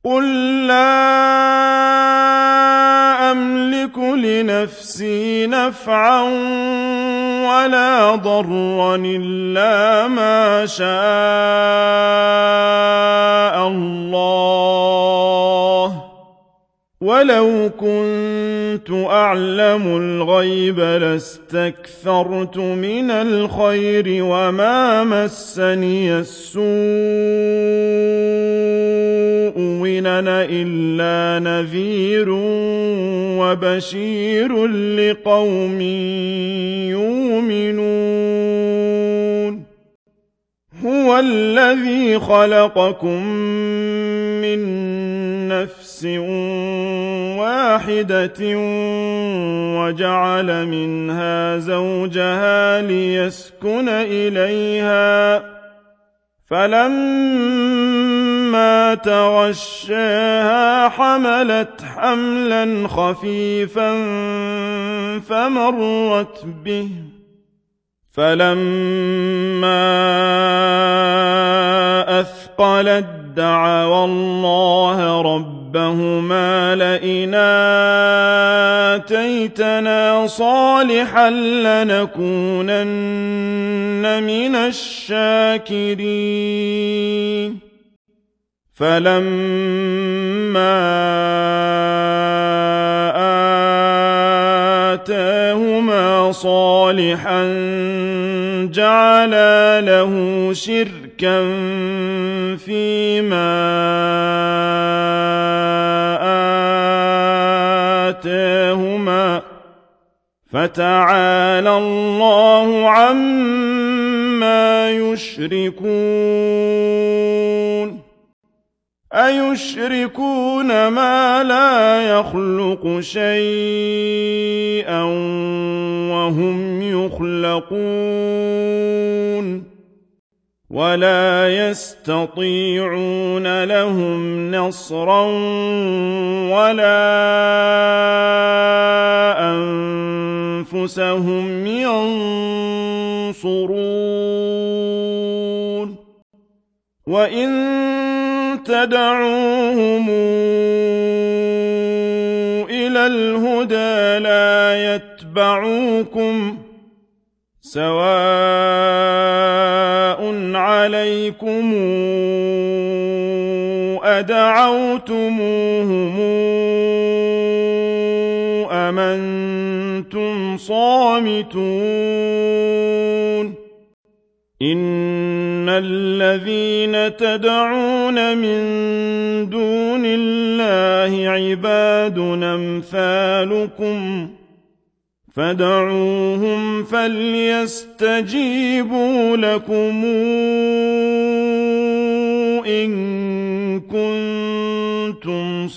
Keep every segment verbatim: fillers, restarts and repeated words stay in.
قُل لَّا أَمْلِكُ لِنَفْسِي نَفْعًا وَلَا ضَرًّا إِلَّا مَا شَاءَ اللَّهُ ۗ وَلَوْ كُنتُ أَعْلَمُ الْغَيْبَ لَاسْتَكْثَرْتُ مِنَ الْخَيْرِ وَمَا مَسَّنِيَ السُّوءُ ۚ إِنْ أَنَا إِلَّا نَذِيرٌ وَبَشِيرٌ لِّقَوْمٍ يُؤْمِنُونَ هُوَ الَّذِي خَلَقَكُم مِّن نَّفْسٍ وَاحِدَةٍ وَجَعَلَ مِنْهَا زَوْجَهَا لِيَسْكُنَ إِلَيْهَا ۖ فَلَمَّا تَغَشَّاهَا حَمَلَتْ حَمْلًا خَفِيفًا فَمَرَّتْ بِهِ ۖ فَلَمَّا أَثْقَلَت دَّعَوَا اللَّهَ رَبَّهُمَا لَئِنْ آتَيْتَنَا صَالِحًا لَّنَكُونَنَّ مِنَ الشَّاكِرِينَ فَلَمَّا آتَاهُمَا صَالِحًا جَعَلَا لَهُ شِرْكًا فِيمَا آتَاهُمَا ۚ فَتَعَالَى اللَّهُ عَمَّا يُشْرِكُونَ أَيُشْرِكُونَ مَا لَا يَخْلُقُ شَيْئًا وَهُمْ يُخْلَقُونَ وَلَا يَسْتَطِيعُونَ لَهُمْ نَصْرًا وَلَا أَنفُسَهُمْ يَنصُرُونَ وَإِن تَدْعُوهُمْ إِلَى الْهُدَىٰ لَا يَتَّبِعُوكُمْ ۚ سَوَاءٌ عَلَيْكُمْ أَدَعَوْتُمُوهُمْ أَمْ أَنتُمْ صَامِتُونَ إِنَّ الَّذِينَ تَدْعُونَ مِن دُونِ اللَّهِ عِبَادٌ أَمْثَالُكُمْ ۖ فَادْعُوهُمْ فَلْيَسْتَجِيبُوا لَكُمْ إِن كُنتُمْ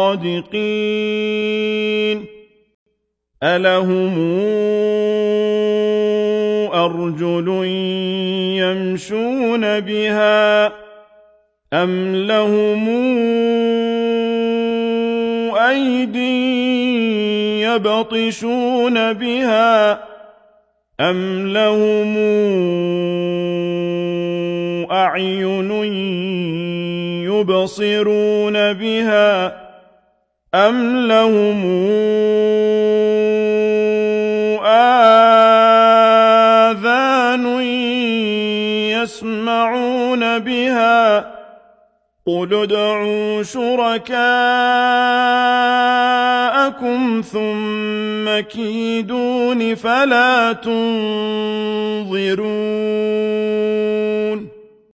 صَادِقِينَ أَلَهُمْ أَرْجُلٌ يَمْشُونَ بِهَا ۖ أَمْ لَهُمْ أَيْدٍ يَبْطِشُونَ بِهَا ۖ أَمْ لَهُمْ أَعْيُنٌ يُبْصِرُونَ بِهَا ۖ أَمْ لَهُمْ آذَانٌ يَسْمَعُونَ بِهَا ۚ قُلِ ادْعُوا شُرَكَاءَكُمْ ثُمَّ كِيدُونِ فَلَا تُنظِرُونِ